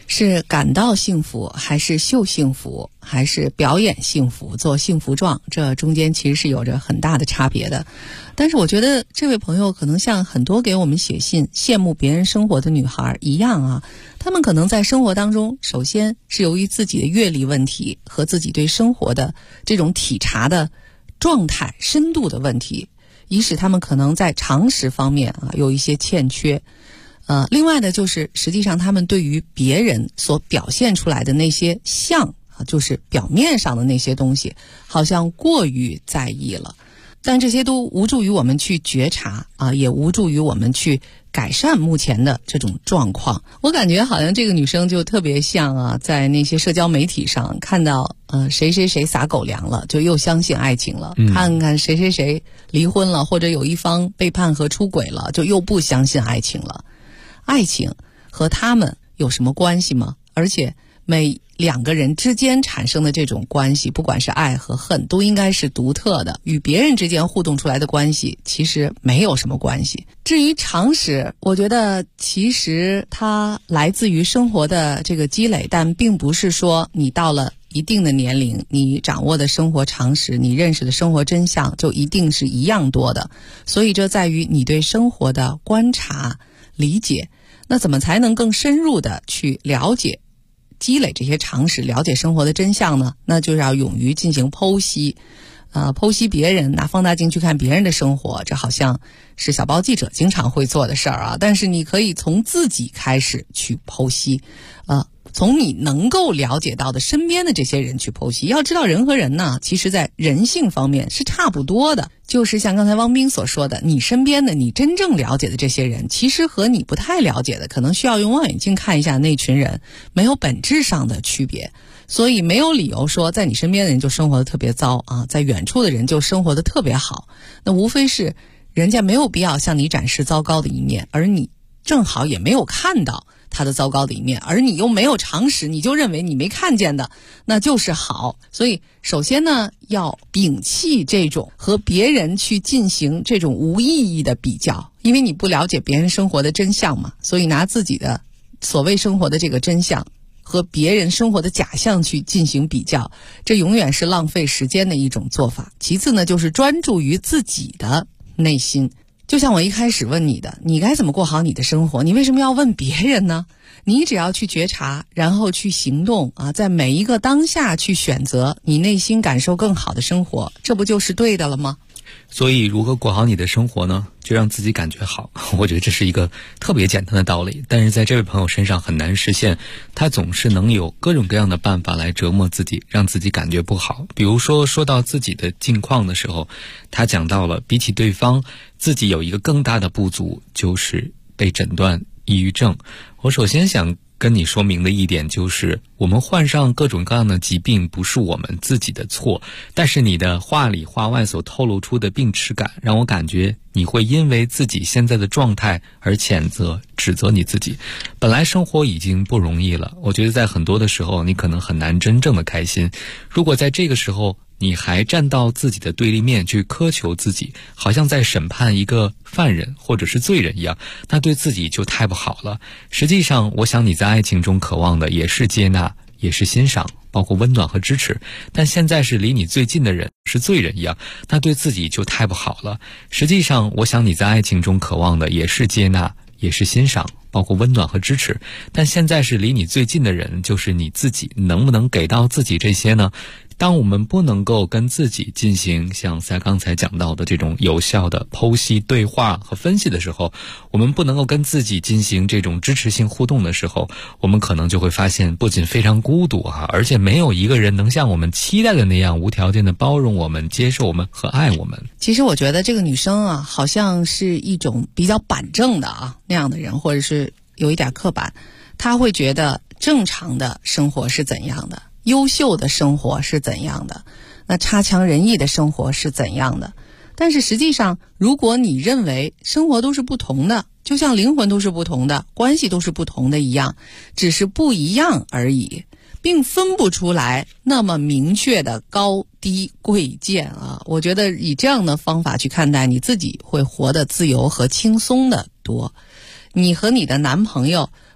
是感到幸福，还是秀幸福，还是表演幸福，做幸福状，这中间其实是有着很大的差别的。但是我觉得这位朋友可能像很多给我们写信羡慕别人生活的女孩一样啊，她们可能在生活当中，首先是由于自己的阅历问题和自己对生活的这种体察的状态深度的问题，以使他们可能在常识方面啊有一些欠缺。另外呢，就是实际上他们对于别人所表现出来的那些像啊，就是表面上的那些东西，好像过于在意了。但这些都无助于我们去觉察啊，也无助于我们去改善目前的这种状况。我感觉好像这个女生就特别像啊，在那些社交媒体上看到谁谁谁撒狗粮了，就又相信爱情了；看看谁谁谁离婚了，或者有一方背叛和出轨了，就又不相信爱情了。爱情和他们有什么关系吗？而且每两个人之间产生的这种关系，不管是爱和恨，都应该是独特的，与别人之间互动出来的关系其实没有什么关系。至于常识，我觉得其实它来自于生活的这个积累，但并不是说你到了一定的年龄，你掌握的生活常识，你认识的生活真相就一定是一样多的。所以这在于你对生活的观察理解。那怎么才能更深入的去了解积累这些常识，了解生活的真相呢？那就是要勇于进行剖析。剖析别人，拿放大镜去看别人的生活，这好像是小报记者经常会做的事儿啊。但是你可以从自己开始去剖析，从你能够了解到的身边的这些人去剖析。要知道人和人呢，其实在人性方面是差不多的，就是像刚才汪斌所说的，你身边的你真正了解的这些人，其实和你不太了解的，可能需要用望远镜看一下那群人，没有本质上的区别。所以没有理由说在你身边的人就生活的特别糟啊，在远处的人就生活的特别好。那无非是人家没有必要向你展示糟糕的一面，而你正好也没有看到他的糟糕的一面，而你又没有常识，你就认为你没看见的那就是好。所以首先呢，要摒弃这种和别人去进行这种无意义的比较，因为你不了解别人生活的真相嘛，所以拿自己的所谓生活的这个真相和别人生活的假象去进行比较，这永远是浪费时间的一种做法。其次呢，就是专注于自己的内心。就像我一开始问你的，你该怎么过好你的生活？你为什么要问别人呢？你只要去觉察，然后去行动啊，在每一个当下去选择你内心感受更好的生活，这不就是对的了吗？ 所以如何过好你的生活呢？就让自己感觉好。我觉得这是一个特别简单的道理，但是在这位朋友身上很难实现。他总是能有各种各样的办法来折磨自己，让自己感觉不好。比如说到自己的境况的时候，他讲到了比起对方，自己有一个更大的不足，就是被诊断抑郁症。我首先想跟你说明的一点就是，我们患上各种各样的疾病不是我们自己的错，但是你的话里话外所透露出的病耻感，让我感觉你会因为自己现在的状态而谴责指责你自己。本来生活已经不容易了，我觉得在很多的时候你可能很难真正的开心。如果在这个时候你还站到自己的对立面去苛求自己，好像在审判一个犯人或者是罪人一样，那对自己就太不好了。实际上我想你在爱情中渴望的也是接纳，也是欣赏，包括温暖和支持，但现在是离你最近的人是罪人一样，那对自己就太不好了。实际上我想你在爱情中渴望的也是接纳，也是欣赏，包括温暖和支持，但现在是离你最近的人就是你自己，能不能给到自己这些呢？当我们不能够跟自己进行像在刚才讲到的这种有效的剖析、对话和分析的时候，我们不能够跟自己进行这种支持性互动的时候，我们可能就会发现不仅非常孤独而且没有一个人能像我们期待的那样无条件的包容我们、接受我们和爱我们。 其实我觉得这个女生好像是一种比较板正的那样的人，或者是有一点刻板。她会觉得正常的生活是怎样的，优秀的生活是怎样的，那差强人意的生活是怎样的。但是实际上，如果你认为生活都是不同的，就像灵魂都是不同的，关系都是不同的一样，只是不一样而已，并分不出来那么明确的高低贵贱我觉得以这样的方法去看待，你自己会活得自由和轻松的多。你和你的男朋友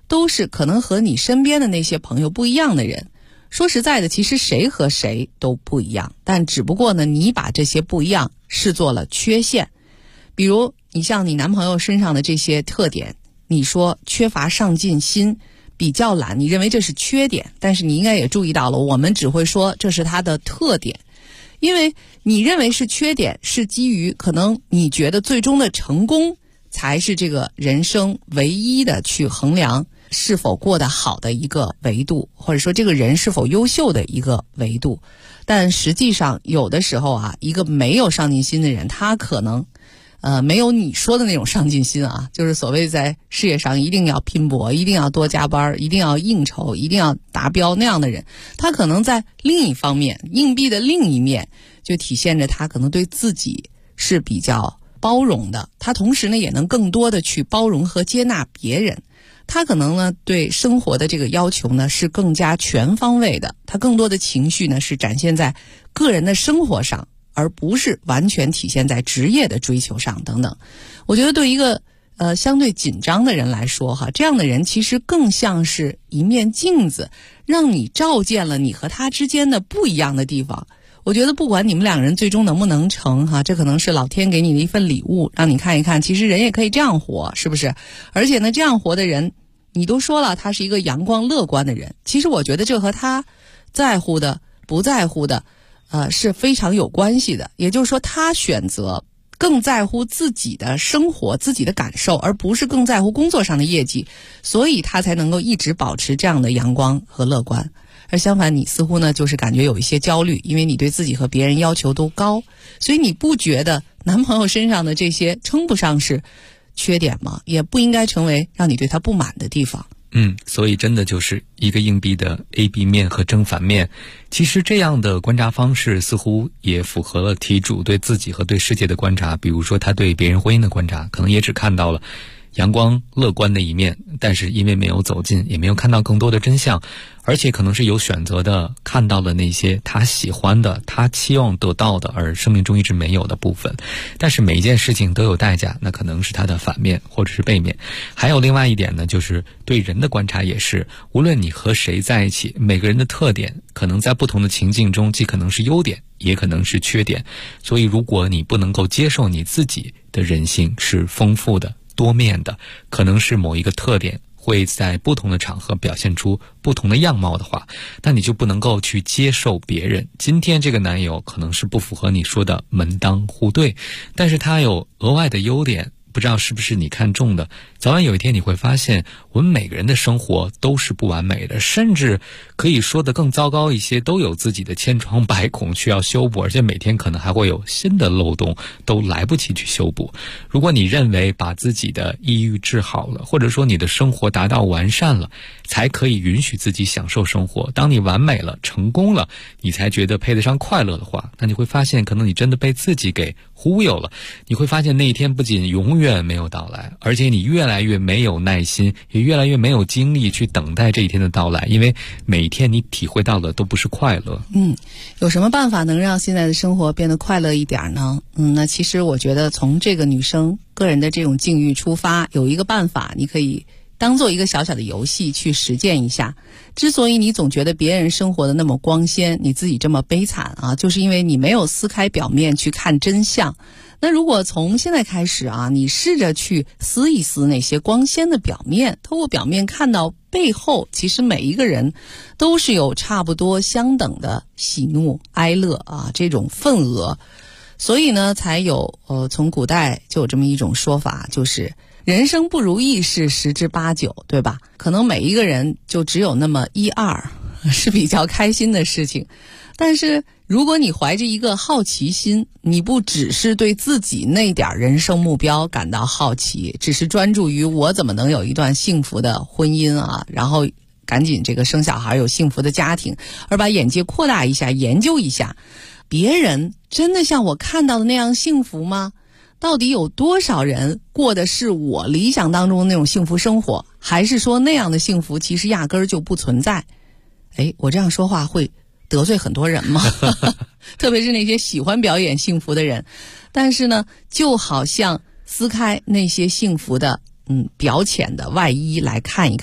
都是可能和你身边的那些朋友不一样的人。说实在的，其实谁和谁都不一样，但只不过呢，你把这些不一样视作了缺陷。比如你像你男朋友身上的这些特点，你说缺乏上进心，比较懒，你认为这是缺点，但是你应该也注意到了，我们只会说这是他的特点，因为你认为是缺点，是基于可能你觉得最终的成功才是这个人生唯一的去衡量是否过得好的一个维度，或者说这个人是否优秀的一个维度。但实际上有的时候啊，一个没有上进心的人，他可能没有你说的那种上进心啊，就是所谓在事业上一定要拼搏，一定要多加班，一定要应酬，一定要达标那样的人，他可能在另一方面，硬币的另一面就体现着他可能对自己是比较包容的，他同时呢也能更多的去包容和接纳别人。他可能呢对生活的这个要求呢是更加全方位的，他更多的情绪呢是展现在个人的生活上，而不是完全体现在职业的追求上等等。我觉得对一个相对紧张的人来说哈，这样的人其实更像是一面镜子，让你照见了你和他之间的不一样的地方。我觉得不管你们两个人最终能不能成哈，这可能是老天给你的一份礼物，让你看一看其实人也可以这样活，是不是？而且呢，这样活的人你都说了他是一个阳光乐观的人，其实我觉得这和他在乎的不在乎的是非常有关系的。也就是说，他选择更在乎自己的生活自己的感受，而不是更在乎工作上的业绩，所以他才能够一直保持这样的阳光和乐观。而相反，你似乎呢就是感觉有一些焦虑，因为你对自己和别人要求都高，所以你不觉得男朋友身上的这些称不上是缺点吗？也不应该成为让你对他不满的地方。 所以真的就是一个硬币的 AB 面和正反面。其实这样的观察方式似乎也符合了题主对自己和对世界的观察。比如说他对别人婚姻的观察，可能也只看到了阳光乐观的一面，但是因为没有走近，也没有看到更多的真相，而且可能是有选择的看到了那些他喜欢的，他期望得到的，而生命中一直没有的部分。但是每一件事情都有代价，那可能是它的反面或者是背面。还有另外一点呢，就是对人的观察也是，无论你和谁在一起，每个人的特点可能在不同的情境中既可能是优点也可能是缺点。所以如果你不能够接受你自己的人性是丰富的多面的，可能是某一个特点会在不同的场合表现出不同的样貌的话，那你就不能够去接受别人。今天这个男友可能是不符合你说的门当户对，但是他有额外的优点，不知道是不是你看中的。早晚有一天你会发现，我们每个人的生活都是不完美的，甚至可以说得更糟糕一些，都有自己的千疮百孔需要修补，而且每天可能还会有新的漏洞，都来不及去修补。如果你认为把自己的抑郁治好了，或者说你的生活达到完善了，才可以允许自己享受生活，当你完美了成功了，你才觉得配得上快乐的话，那你会发现可能你真的被自己给忽悠了。你会发现那一天不仅永远没有到来，而且你越来越没有耐心，也越来越没有精力去等待这一天的到来，因为每一天你体会到的都不是快乐。 有什么办法能让现在的生活变得快乐一点呢？那其实我觉得从这个女生个人的这种境遇出发，有一个办法你可以当做一个小小的游戏去实践一下。之所以你总觉得别人生活的那么光鲜，你自己这么悲惨啊，就是因为你没有撕开表面去看真相。那如果从现在开始啊，你试着去撕一撕那些光鲜的表面，透过表面看到背后，其实每一个人都是有差不多相等的喜怒哀乐啊，这种份额。所以呢，才有从古代就有这么一种说法，就是人生不如意是10之8九，对吧？可能每一个人就只有那么1、2是比较开心的事情。但是如果你怀着一个好奇心，你不只是对自己那点人生目标感到好奇，只是专注于我怎么能有一段幸福的婚姻啊，然后赶紧这个生小孩有幸福的家庭，而把眼界扩大一下，研究一下别人真的像我看到的那样幸福吗？到底有多少人过的是我理想当中的那种幸福生活，还是说那样的幸福其实压根儿就不存在？我这样说话会得罪很多人吗？特别是那些喜欢表演幸福的人。但是呢，就好像撕开那些幸福的表浅的外衣来看一看，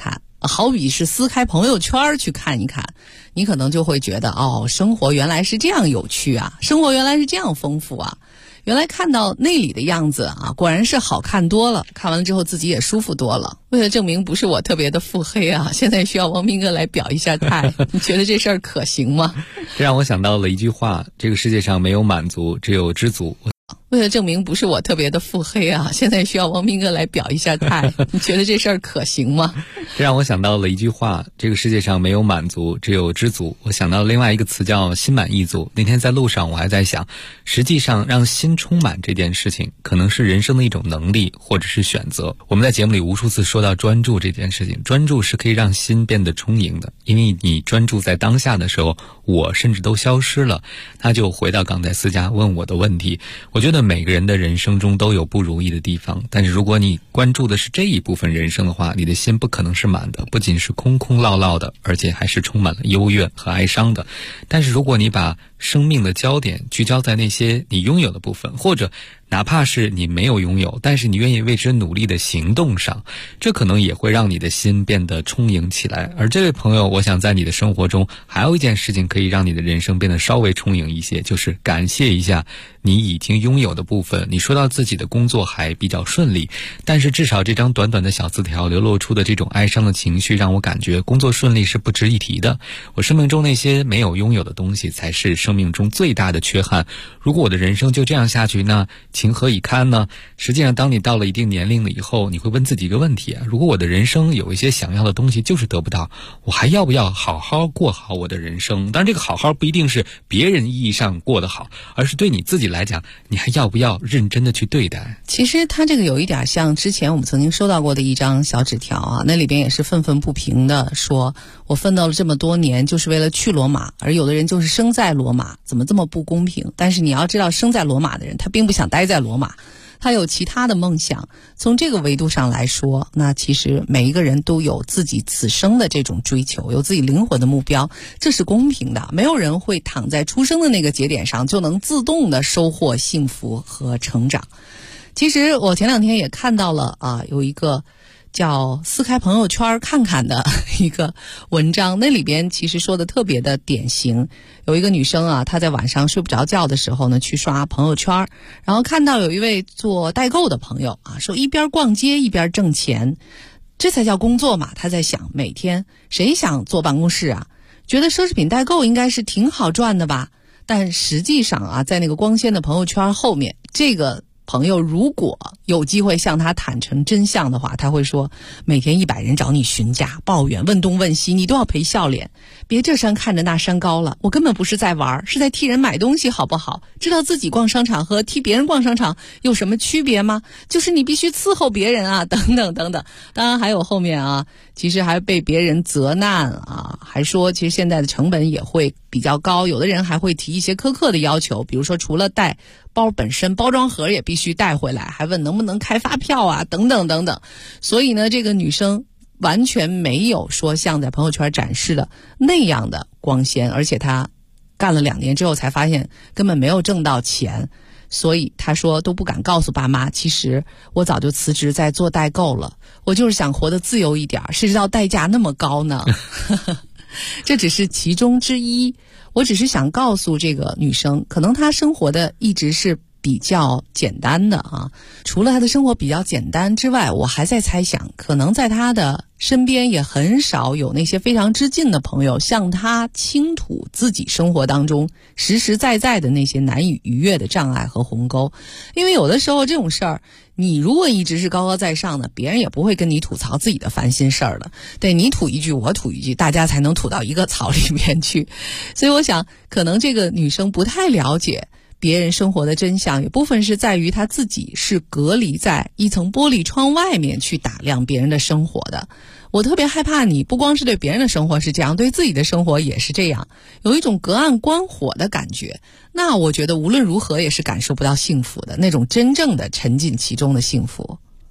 好比是撕开朋友圈去看一看，你可能就会觉得生活原来是这样有趣啊，生活原来是这样丰富啊，原来看到内里的样子啊，果然是好看多了，看完了之后自己也舒服多了。为了证明不是我特别的腹黑啊，现在需要王明哥来表一下态，你觉得这事儿可行吗？ 这让我想到了一句话，这个世界上没有满足，只有知足。 为了证明不是我特别的腹黑啊，现在需要王明哥来表一下态，你觉得这事儿可行吗？ 这让我想到了一句话，这个世界上没有满足，只有知足。我想到另外一个词叫心满意足。那天在路上我还在想，实际上让心充满这件事情可能是人生的一种能力或者是选择。我们在节目里无数次说到专注这件事情，专注是可以让心变得充盈的，因为你专注在当下的时候，我甚至都消失了。那就回到刚才思佳问我的问题，我觉得每个人的人生中都有不如意的地方，但是如果你关注的是这一部分人生的话，你的心不可能是满的，不仅是空空落落的，而且还是充满了幽怨和哀伤的。但是如果你把生命的焦点聚焦在那些你拥有的部分，或者哪怕是你没有拥有，但是你愿意为之努力的行动上，这可能也会让你的心变得充盈起来。而这位朋友，我想在你的生活中还有一件事情可以让你的人生变得稍微充盈一些，就是感谢一下你已经拥有的部分。你说到自己的工作还比较顺利，但是至少这张短短的小字条流露出的这种哀伤的情绪，让我感觉工作顺利是不值一提的。我生命中那些没有拥有的东西才是生命中最大的缺憾。如果我的人生就这样下去，那情何以堪呢？实际上当你到了一定年龄了以后，你会问自己一个问题啊，如果我的人生有一些想要的东西就是得不到，我还要不要好好过好我的人生？当然这个好好不一定是别人意义上过得好，而是对你自己来讲，你还要不要认真的去对待？ 其实他这个有一点像之前我们曾经收到过的一张小纸条啊，那里边也是愤愤不平的说，我奋斗了这么多年就是为了去罗马，而有的人就是生在罗马，怎么这么不公平？但是你要知道，生在罗马的人他并不想待在罗马，他有其他的梦想。从这个维度上来说，那其实每一个人都有自己此生的这种追求，有自己灵魂的目标，这是公平的。没有人会躺在出生的那个节点上就能自动的收获幸福和成长。其实我前两天也看到了有一个叫撕开朋友圈看看的一个文章，那里边其实说的特别的典型。有一个女生啊，她在晚上睡不着觉的时候呢，去刷朋友圈，然后看到有一位做代购的朋友啊，说一边逛街一边挣钱，这才叫工作嘛。她在想，每天谁想坐办公室啊？觉得奢侈品代购应该是挺好赚的吧？但实际上啊，在那个光鲜的朋友圈后面，这个朋友如果有机会向他坦诚真相的话，他会说，每天100人找你询价抱怨问东问西，你都要陪笑脸，别这山看着那山高了，我根本不是在玩，是在替人买东西好不好？知道自己逛商场和替别人逛商场有什么区别吗？就是你必须伺候别人啊，等等等等。当然还有后面啊，其实还被别人责难啊，还说其实现在的成本也会比较高，有的人还会提一些苛刻的要求，比如说除了带包本身，包装盒也必须带回来，还问能不能开发票啊，等等等等。所以呢，这个女生完全没有说像在朋友圈展示的那样的光鲜，而且她干了2年之后才发现根本没有挣到钱，所以她说都不敢告诉爸妈，其实我早就辞职在做代购了，我就是想活得自由一点，谁知道代价那么高呢？这只是其中之一。我只是想告诉这个女生，可能她生活的一直是比较简单的啊。除了她的生活比较简单之外，我还在猜想，可能在她的身边也很少有那些非常之近的朋友向她倾吐自己生活当中实实在在的那些难以逾越的障碍和鸿沟。因为有的时候这种事儿，你如果一直是高高在上的，别人也不会跟你吐槽自己的烦心事儿的。对，你吐一句我吐一句，大家才能吐到一个槽里面去。所以我想可能这个女生不太了解别人生活的真相，有部分是在于她自己是隔离在一层玻璃窗外面去打量别人的生活的。我特别害怕你不光是对别人的生活是这样，对自己的生活也是这样，有一种隔岸观火的感觉。那我觉得无论如何也是感受不到幸福的，那种真正的沉浸其中的幸福。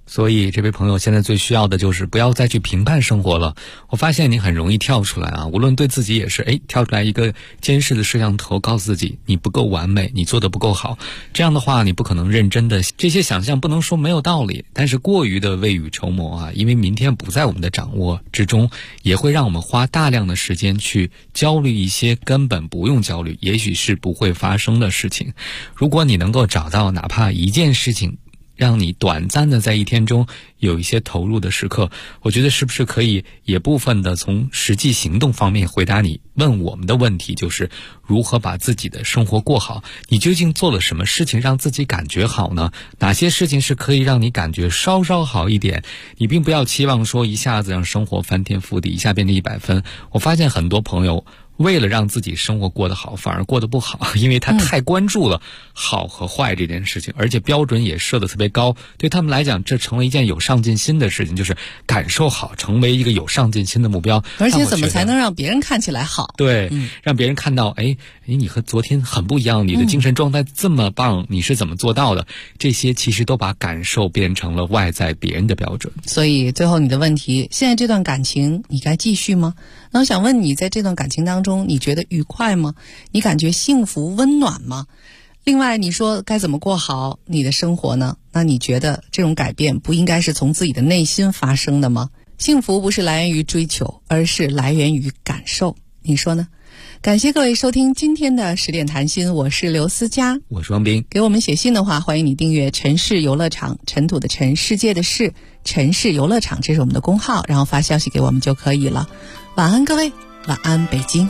所以这位朋友现在最需要的就是不要再去评判生活了。我发现你很容易跳出来啊，无论对自己也是，跳出来一个监视的摄像头，告诉自己你不够完美，你做的不够好。这样的话你不可能认真的，这些想象不能说没有道理，但是过于的未雨绸缪啊，因为明天不在我们的掌握之中，也会让我们花大量的时间去焦虑一些根本不用焦虑，也许是不会发生的事情。如果你能够找到哪怕一件事情让你短暂的在一天中有一些投入的时刻，我觉得是不是可以也部分的从实际行动方面回答你问我们的问题，就是如何把自己的生活过好。你究竟做了什么事情让自己感觉好呢？哪些事情是可以让你感觉稍稍好一点？你并不要期望说一下子让生活翻天覆地，一下变成100分。我发现很多朋友为了让自己生活过得好，反而过得不好，因为他太关注了好和坏这件事情，而且标准也设得特别高。对他们来讲，这成了一件有上进心的事情，就是感受好，成为一个有上进心的目标。 而且怎么才能让别人看起来好？ 对，让别人看到，你和昨天很不一样，你的精神状态这么棒，你是怎么做到的？这些其实都把感受变成了外在别人的标准。 所以最后你的问题，现在这段感情你该继续吗？那我想问你，在这段感情当中，你觉得愉快吗？你感觉幸福温暖吗？另外你说该怎么过好你的生活呢？那你觉得这种改变不应该是从自己的内心发生的吗？幸福不是来源于追求，而是来源于感受，你说呢？感谢各位收听今天的10点谈心，我是刘思佳， 我是王斌。 给我们写信的话，欢迎你订阅城市游乐场，尘土的尘，世界的世，城市游乐场，这是我们的公号，然后发消息给我们就可以了。晚安各位，晚安北京。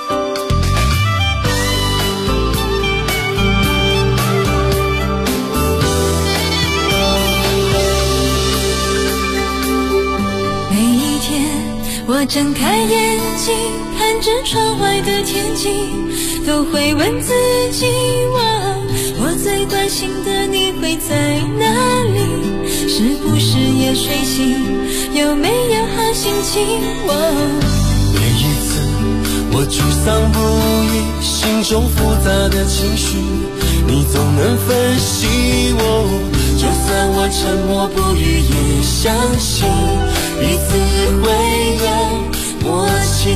每一天我睁开眼睛，看着窗外的天气，都会问自己，我最关心的你会在哪里？是不是也睡醒？有没有好心情？ 每一次我沮丧不已，心中复杂的情绪，你总能分析我。就算我沉默不语，也相信彼此会有默契。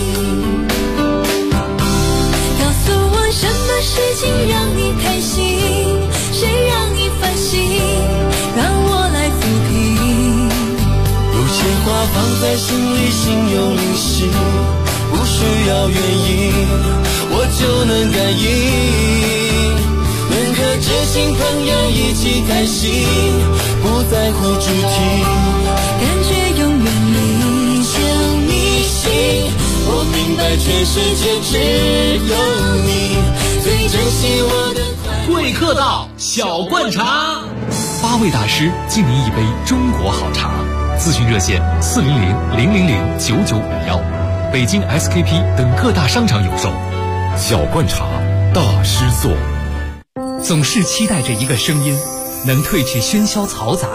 告诉我什么事情让你开心，谁让你烦心，让我来抚平。 有些话放在心里，心有灵犀，不需要原因，我就能感应。能和知心朋友一起开心，不在乎主题， 感觉永远离就你心。我明白全世界只有你最珍惜我的快乐。 贵客到小罐茶，8位大师敬您一杯中国好茶。咨询热线400-000-9951，北京 SKP 等各大商场有售。 小罐茶大师座。 总是期待着一个声音，能褪去喧嚣嘈杂